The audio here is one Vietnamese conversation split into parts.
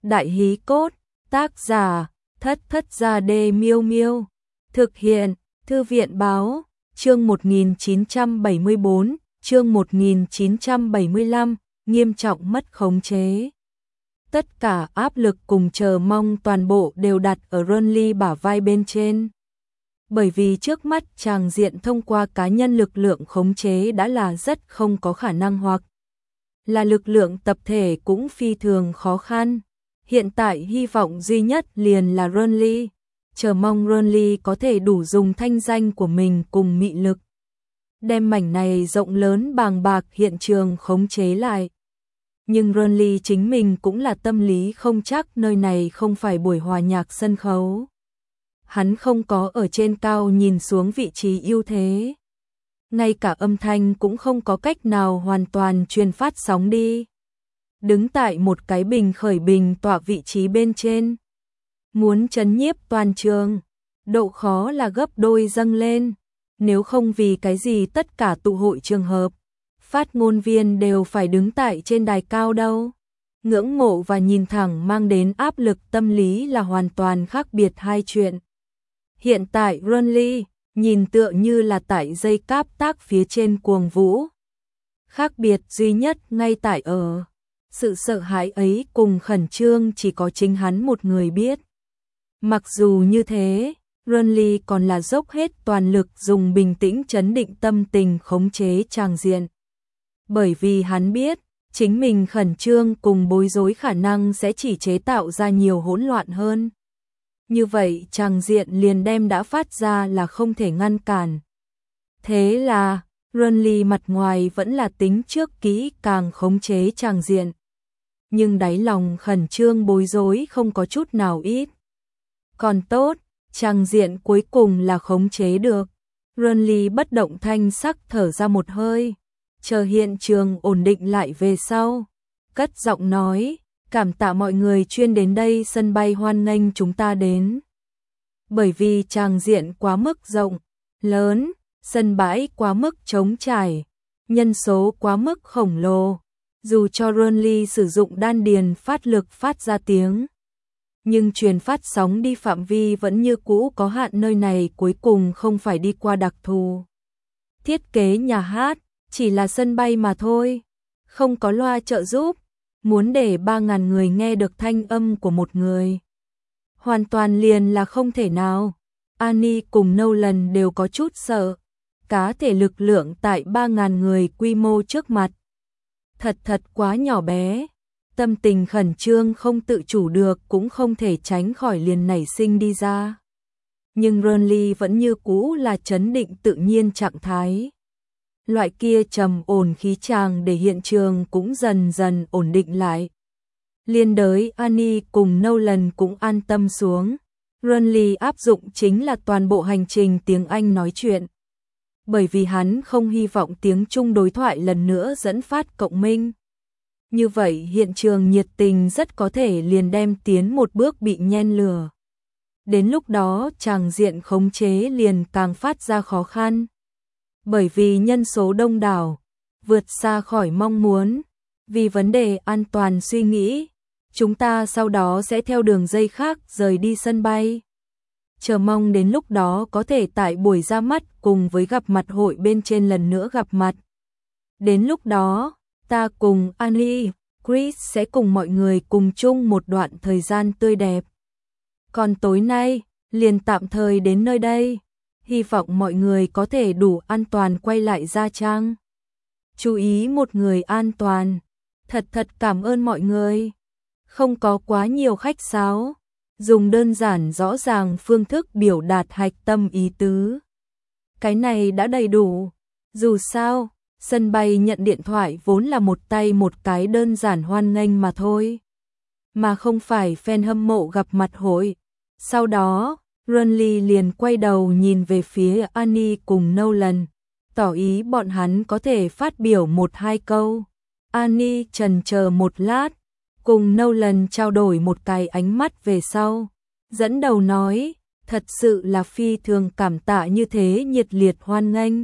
Đại hí cốt, tác giả, Thất Thất Gia Đê Miêu Miêu. Thực hiện, Thư viện báo, chương 1974, chương 1975, nghiêm trọng mất khống chế. Tất cả áp lực cùng chờ mong toàn bộ đều đặt ở Ronly bả vai bên trên. Bởi vì trước mắt tràng diện thông qua cá nhân lực lượng khống chế đã là rất không có khả năng, hoặc là lực lượng tập thể cũng phi thường khó khăn. Hiện tại hy vọng duy nhất liền là Ronly, chờ mong Ronly có thể đủ dùng thanh danh của mình cùng mị lực đem mảnh này rộng lớn bàng bạc hiện trường khống chế lại. Nhưng Ronly chính mình cũng là tâm lý không chắc, nơi này không phải buổi hòa nhạc sân khấu. Hắn không có ở trên cao nhìn xuống vị trí ưu thế. Ngay cả âm thanh cũng không có cách nào hoàn toàn truyền phát sóng đi. Đứng tại một cái bình khởi bình tọa vị trí bên trên. Muốn trấn nhiếp toàn trường, độ khó là gấp đôi dâng lên. Nếu không vì cái gì tất cả tụ hội trường hợp, phát ngôn viên đều phải đứng tại trên đài cao đâu. Ngưỡng mộ và nhìn thẳng mang đến áp lực tâm lý là hoàn toàn khác biệt hai chuyện. Hiện tại Ronly nhìn tựa như là tại dây cáp tác phía trên cuồng vũ. Khác biệt duy nhất ngay tại ở sự sợ hãi ấy cùng khẩn trương chỉ có chính hắn một người biết. Mặc dù như thế, Ronly còn là dốc hết toàn lực dùng bình tĩnh trấn định tâm tình khống chế tràng diện. Bởi vì hắn biết, chính mình khẩn trương cùng bối rối khả năng sẽ chỉ chế tạo ra nhiều hỗn loạn hơn. Như vậy tràng diện liền đem đã phát ra là không thể ngăn cản. Thế là, Ronly mặt ngoài vẫn là tính trước kỹ càng khống chế tràng diện. Nhưng đáy lòng khẩn trương bối rối không có chút nào ít. Còn tốt, tràng diện cuối cùng là khống chế được. Ronly bất động thanh sắc thở ra một hơi, chờ hiện trường ổn định lại về sau. Cất giọng nói, cảm tạ mọi người chuyên đến đây sân bay hoan nghênh chúng ta đến. Bởi vì tràng diện quá mức rộng, lớn, sân bãi quá mức trống trải, nhân số quá mức khổng lồ. Dù cho Ronly sử dụng đan điền phát lực phát ra tiếng, nhưng truyền phát sóng đi phạm vi vẫn như cũ có hạn, nơi này cuối cùng không phải đi qua đặc thù thiết kế nhà hát, chỉ là sân bay mà thôi, không có loa trợ giúp, muốn để 3.000 người nghe được thanh âm của một người. Hoàn toàn liền là không thể nào. Annie cùng Nolan đều có chút sợ, cá thể lực lượng tại 3.000 người quy mô trước mặt. Thật quá nhỏ bé. Tâm tình khẩn trương không tự chủ được cũng không thể tránh khỏi liền nảy sinh đi ra. Nhưng Ronly vẫn như cũ là trấn định tự nhiên trạng thái. Loại kia trầm ổn khí tràng để hiện trường cũng dần dần ổn định lại. Liên đới Annie cùng Nolan cũng an tâm xuống. Ronly áp dụng chính là toàn bộ hành trình tiếng Anh nói chuyện. Bởi vì hắn không hy vọng tiếng Trung đối thoại lần nữa dẫn phát cộng minh. Như vậy hiện trường nhiệt tình rất có thể liền đem tiến một bước bị nhen lửa. Đến lúc đó tràng diện khống chế liền càng phát ra khó khăn. Bởi vì nhân số đông đảo, vượt xa khỏi mong muốn. Vì vấn đề an toàn suy nghĩ, chúng ta sau đó sẽ theo đường dây khác rời đi sân bay. Chờ mong đến lúc đó có thể tại buổi ra mắt cùng với gặp mặt hội bên trên lần nữa gặp mặt. Đến lúc đó, ta cùng Annie, Chris sẽ cùng mọi người cùng chung một đoạn thời gian tươi đẹp. Còn tối nay, liền tạm thời đến nơi đây. Hy vọng mọi người có thể đủ an toàn quay lại Gia Trang. Chú ý một người an toàn. Thật cảm ơn mọi người. Không có quá nhiều khách sáo. Dùng đơn giản rõ ràng phương thức biểu đạt hạch tâm ý tứ. Cái này đã đầy đủ. Dù sao, sân bay nhận điện thoại vốn là một tay một cái đơn giản hoan nghênh mà thôi. Mà không phải fan hâm mộ gặp mặt hội. Sau đó, Ronly liền quay đầu nhìn về phía Annie cùng Nolan, tỏ ý bọn hắn có thể phát biểu 1-2 câu. Annie chần chờ một lát, cùng Nolan trao đổi một cái ánh mắt về sau, dẫn đầu nói, thật sự là phi thường cảm tạ như thế nhiệt liệt hoan nghênh.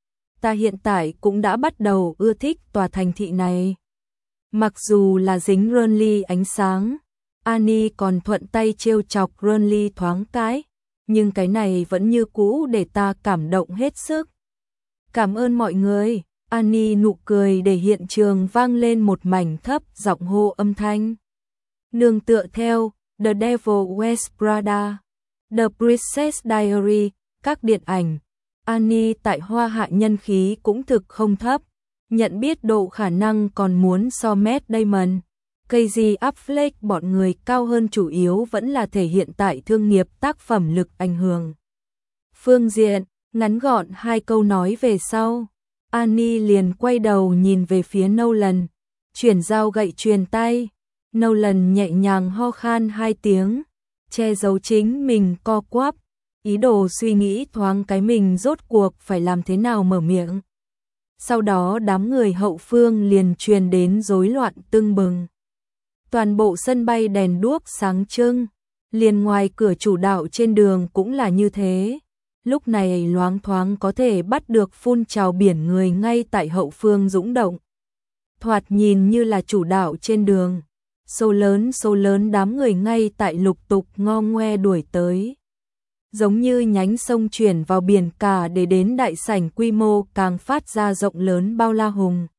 Ta hiện tại cũng đã bắt đầu ưa thích tòa thành thị này. Mặc dù là dính Ronly ánh sáng, Annie còn thuận tay trêu chọc Ronly thoáng cái, nhưng cái này vẫn như cũ để ta cảm động hết sức. Cảm ơn mọi người. Annie nụ cười để hiện trường vang lên một mảnh thấp giọng hô âm thanh. Nương tựa theo The Devil Wears Prada, The Princess Diary, các điện ảnh, Annie tại Hoa Hạ nhân khí cũng thực không thấp, nhận biết độ khả năng còn muốn so Matt Damon, Casey Affleck bọn người cao hơn, chủ yếu vẫn là thể hiện tại thương nghiệp tác phẩm lực ảnh hưởng. Phương diện, ngắn gọn 2 câu nói về sau, Annie liền quay đầu nhìn về phía Nolan, chuyển dao gậy truyền tay. Nolan nhẹ nhàng ho khan 2 tiếng, che giấu chính mình co quắp, ý đồ suy nghĩ thoáng cái mình rốt cuộc phải làm thế nào mở miệng. Sau đó đám người hậu phương liền truyền đến rối loạn tưng bừng. Toàn bộ sân bay đèn đuốc sáng trưng, liền ngoài cửa chủ đạo trên đường cũng là như thế. Lúc này loáng thoáng có thể bắt được phun trào biển người ngay tại hậu phương dũng động. Thoạt nhìn như là chủ đạo trên đường, số lớn đám người ngay tại lục tục ngo ngoe đuổi tới. Giống như nhánh sông chuyển vào biển cả để đến đại sảnh quy mô càng phát ra rộng lớn bao la hùng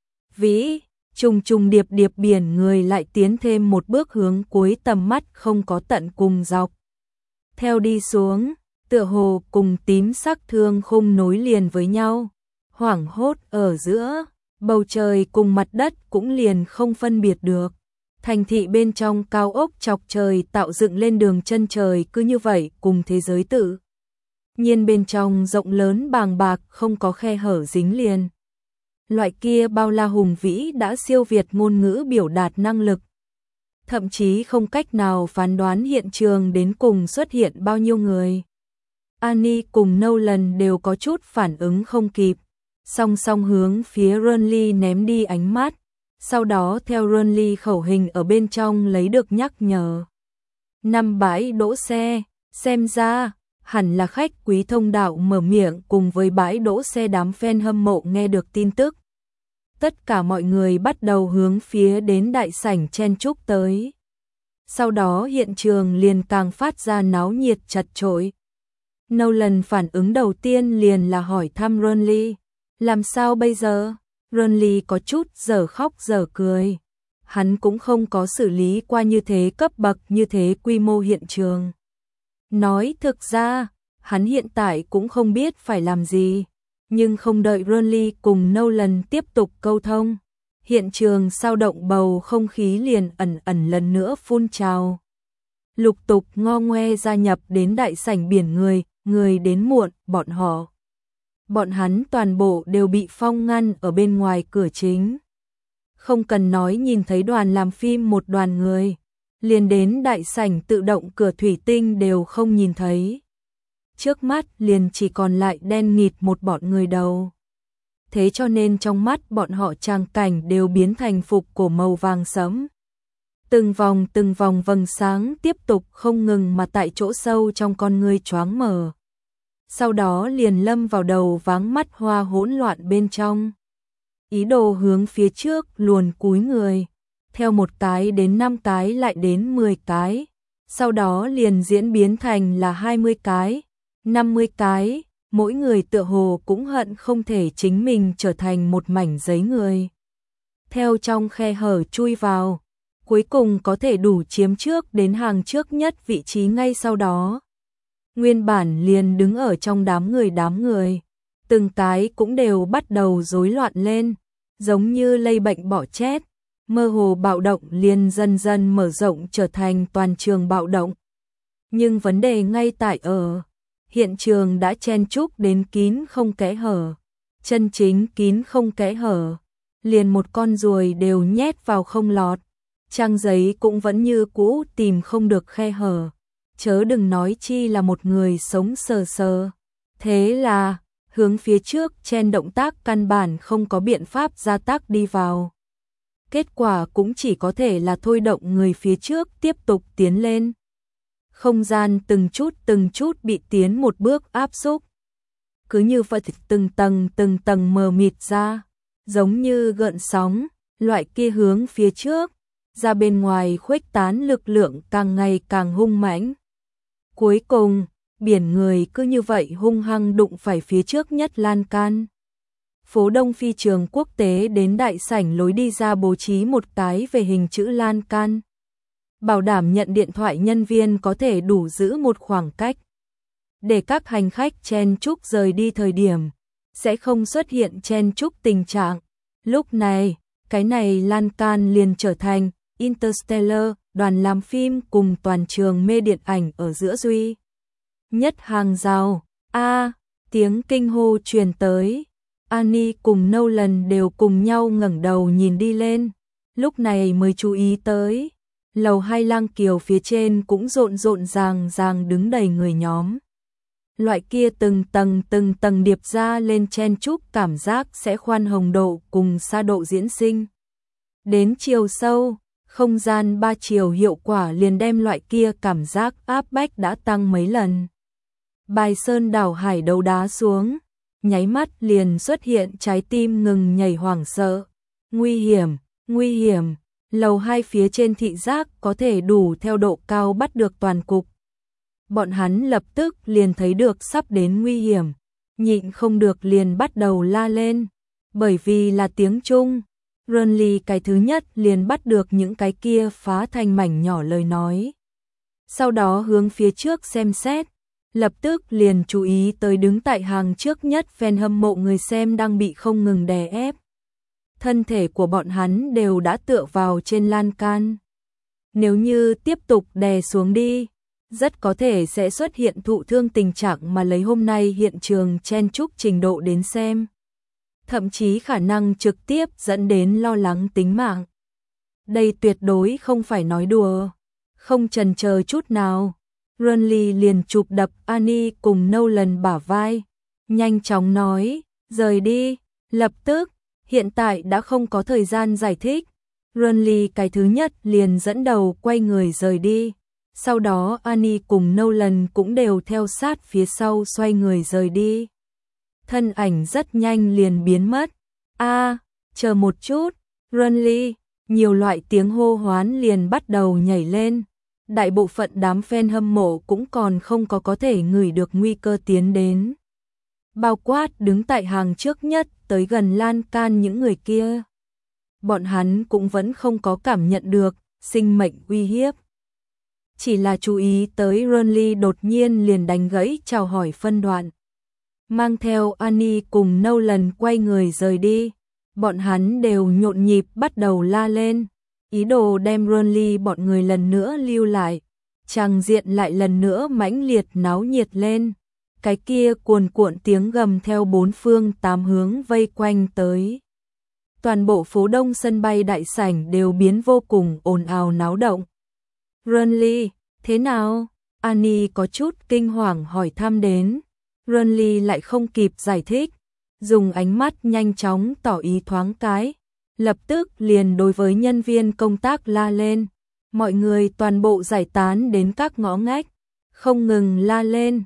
vĩ, trùng điệp biển người lại tiến thêm một bước hướng cuối tầm mắt không có tận cùng dọc. Theo đi xuống, tựa hồ cùng tím sắc thương khung nối liền với nhau, hoảng hốt ở giữa, bầu trời cùng mặt đất cũng liền không phân biệt được. Thành thị bên trong cao ốc chọc trời tạo dựng lên đường chân trời cứ như vậy cùng thế giới tự nhiên bên trong rộng lớn bàng bạc không có khe hở dính liền. Loại kia bao la hùng vĩ đã siêu việt ngôn ngữ biểu đạt năng lực. Thậm chí không cách nào phán đoán hiện trường đến cùng xuất hiện bao nhiêu người. Annie cùng Nolan đều có chút phản ứng không kịp, song song hướng phía Ronly ném đi ánh mắt. Sau đó theo Ronly khẩu hình ở bên trong lấy được nhắc nhở. 5 bãi đỗ xe, xem ra, hẳn là khách quý thông đạo mở miệng cùng với bãi đỗ xe đám fan hâm mộ nghe được tin tức. Tất cả mọi người bắt đầu hướng phía đến đại sảnh chen chúc tới. Sau đó hiện trường liền càng phát ra náo nhiệt chật chội. Nolan phản ứng đầu tiên liền là hỏi thăm Ronly, làm sao bây giờ? Ronly có chút dở khóc dở cười. Hắn cũng không có xử lý qua như thế cấp bậc như thế quy mô hiện trường. Nói thực ra, hắn hiện tại cũng không biết phải làm gì. Nhưng không đợi Ronly cùng Nolan tiếp tục câu thông, hiện trường sao động bầu không khí liền ẩn lần nữa phun trào. Lục tục ngo ngoe gia nhập đến đại sảnh biển người đến muộn, bọn hắn toàn bộ đều bị phong ngăn ở bên ngoài cửa chính. Không cần nói nhìn thấy đoàn làm phim một đoàn người, liền đến đại sảnh tự động cửa thủy tinh đều không nhìn thấy. Trước mắt liền chỉ còn lại đen nghịt một bọn người đầu. Thế cho nên trong mắt bọn họ tràng cảnh đều biến thành phục cổ màu vàng sẫm. Từng vòng vầng sáng tiếp tục không ngừng mà tại chỗ sâu trong con ngươi choáng mở. Sau đó liền lâm vào đầu váng mắt hoa hỗn loạn bên trong. Ý đồ hướng phía trước luồn cúi người, theo 1 cái đến 5 cái lại đến 10 cái, sau đó liền diễn biến thành là 20 cái, 50 cái, mỗi người tựa hồ cũng hận không thể chính mình trở thành một mảnh giấy người. Theo trong khe hở chui vào, cuối cùng có thể đủ chiếm trước đến hàng trước nhất vị trí ngay sau đó. Nguyên bản liền đứng ở trong đám người, từng cái cũng đều bắt đầu rối loạn lên, giống như lây bệnh bọ chết, mơ hồ bạo động liền dần dần mở rộng trở thành toàn trường bạo động. Nhưng vấn đề ngay tại ở, hiện trường đã chen chúc đến kín không kẽ hở, chân chính kín không kẽ hở, liền một con ruồi đều nhét vào không lọt, trang giấy cũng vẫn như cũ tìm không được khe hở. Chớ đừng nói chi là một người sống sờ sờ. Thế là, hướng phía trước chen động tác căn bản không có biện pháp gia tác đi vào. Kết quả cũng chỉ có thể là thôi động người phía trước tiếp tục tiến lên. Không gian từng chút bị tiến một bước áp xúc. Cứ như vậy từng tầng mờ mịt ra, giống như gợn sóng, loại kia hướng phía trước, ra bên ngoài khuếch tán lực lượng càng ngày càng hung mãnh. Cuối cùng, biển người cứ như vậy hung hăng đụng phải phía trước nhất lan can. Phố Đông phi trường quốc tế đến đại sảnh lối đi ra bố trí một cái về hình chữ lan can. Bảo đảm nhận điện thoại nhân viên có thể đủ giữ một khoảng cách. Để các hành khách chen chúc rời đi thời điểm, sẽ không xuất hiện chen chúc tình trạng. Lúc này, cái này lan can liền trở thành Interstellar, đoàn làm phim cùng toàn trường mê điện ảnh ở giữa duy nhất hàng rào. Tiếng kinh hô truyền tới. Annie cùng Nolan đều cùng nhau ngẩng đầu nhìn đi lên, lúc này mới chú ý tới. Lầu 2 Lang Kiều phía trên cũng rộn ràng đứng đầy người nhóm. Loại kia từng tầng điệp ra lên chen chúc cảm giác sẽ khoan hồng độ cùng xa độ diễn sinh. Đến chiều sâu, không gian 3 chiều hiệu quả liền đem loại kia cảm giác áp bách đã tăng mấy lần. Bài sơn đảo hải đấu đá xuống, nháy mắt liền xuất hiện trái tim ngừng nhảy hoảng sợ. Nguy hiểm, lầu 2 phía trên thị giác có thể đủ theo độ cao bắt được toàn cục. Bọn hắn lập tức liền thấy được sắp đến nguy hiểm, nhịn không được liền bắt đầu la lên, bởi vì là tiếng Trung. Renly cái thứ nhất liền bắt được những cái kia phá thành mảnh nhỏ lời nói. Sau đó hướng phía trước xem xét, lập tức liền chú ý tới đứng tại hàng trước nhất fan hâm mộ người xem đang bị không ngừng đè ép. Thân thể của bọn hắn đều đã tựa vào trên lan can. Nếu như tiếp tục đè xuống đi, rất có thể sẽ xuất hiện thụ thương tình trạng mà lấy hôm nay hiện trường chen chúc trình độ đến xem. Thậm chí khả năng trực tiếp dẫn đến lo lắng tính mạng. Đây tuyệt đối không phải nói đùa. Không chần chờ chút nào, Renly liền chụp đập Annie cùng Nolan bả vai. Nhanh chóng nói, rời đi, lập tức, hiện tại đã không có thời gian giải thích. Renly cái thứ nhất liền dẫn đầu quay người rời đi. Sau đó Annie cùng Nolan cũng đều theo sát phía sau xoay người rời đi. Thân ảnh rất nhanh liền biến mất. Chờ một chút, Renly, nhiều loại tiếng hô hoán liền bắt đầu nhảy lên. Đại bộ phận đám fan hâm mộ cũng còn không có thể ngửi được nguy cơ tiến đến. Bao quát đứng tại hàng trước nhất tới gần lan can những người kia. Bọn hắn cũng vẫn không có cảm nhận được sinh mệnh uy hiếp. Chỉ là chú ý tới Renly đột nhiên liền đánh gãy chào hỏi phân đoạn. Mang theo Annie cùng Nolan quay người rời đi. Bọn hắn đều nhộn nhịp bắt đầu la lên, ý đồ đem Renly bọn người lần nữa lưu lại. Tràng diện lại lần nữa mãnh liệt náo nhiệt lên. Cái kia cuồn cuộn tiếng gầm theo bốn phương tám hướng vây quanh tới. Toàn bộ phố Đông sân bay đại sảnh đều biến vô cùng ồn ào náo động. Renly, thế nào? Annie có chút kinh hoàng hỏi thăm đến. Renly lại không kịp giải thích, dùng ánh mắt nhanh chóng tỏ ý thoáng cái, lập tức liền đối với nhân viên công tác la lên. Mọi người toàn bộ giải tán đến các ngõ ngách, không ngừng la lên,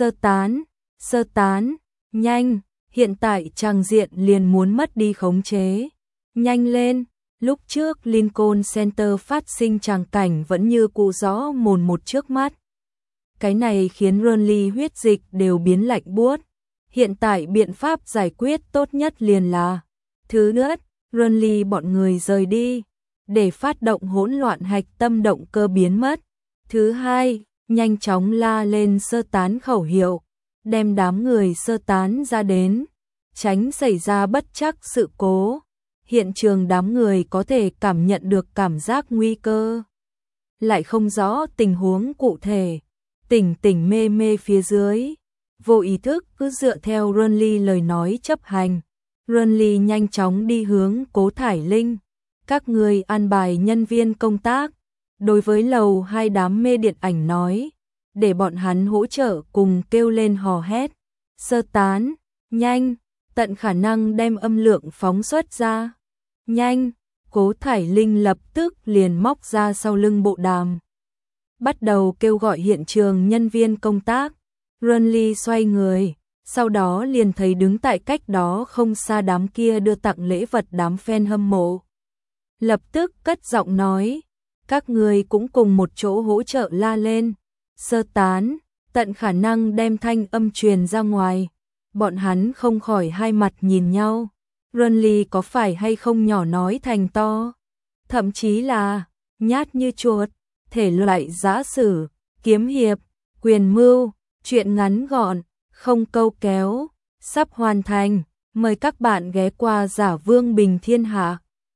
sơ tán, nhanh, hiện tại tràng diện liền muốn mất đi khống chế. Nhanh lên, lúc trước Lincoln Center phát sinh tràng cảnh vẫn như cụ rõ mồn một trước mắt. Cái này khiến Renly huyết dịch đều biến lạnh buốt. Hiện tại biện pháp giải quyết tốt nhất liền là: thứ nhất, Renly bọn người rời đi, để phát động hỗn loạn hạch tâm động cơ biến mất. Thứ hai, nhanh chóng la lên sơ tán khẩu hiệu, đem đám người sơ tán ra đến, tránh xảy ra bất trắc sự cố. Hiện trường đám người có thể cảm nhận được cảm giác nguy cơ, lại không rõ tình huống cụ thể, tỉnh mê phía dưới, vô ý thức cứ dựa theo Renly lời nói chấp hành. Renly nhanh chóng đi hướng Cố Thải Linh, các người an bài nhân viên công tác, đối với lầu 2 đám mê điện ảnh nói, để bọn hắn hỗ trợ cùng kêu lên hò hét, sơ tán, nhanh, tận khả năng đem âm lượng phóng xuất ra. Nhanh, Cố Thải Linh lập tức liền móc ra sau lưng bộ đàm, bắt đầu kêu gọi hiện trường nhân viên công tác. Renly xoay người, sau đó liền thấy đứng tại cách đó không xa đám kia đưa tặng lễ vật đám fan hâm mộ. lập tức cất giọng nói, các người cũng cùng một chỗ hỗ trợ la lên, sơ tán, tận khả năng đem thanh âm truyền ra ngoài. Bọn hắn không khỏi hai mặt nhìn nhau, Renly có phải hay không nhỏ nói thành to, thậm chí là nhát như chuột, thể loại giã sử, kiếm hiệp, quyền mưu, chuyện ngắn gọn, không câu kéo, sắp hoàn thành, mời các bạn ghé qua Giả Vương Bình Thiên Hạ.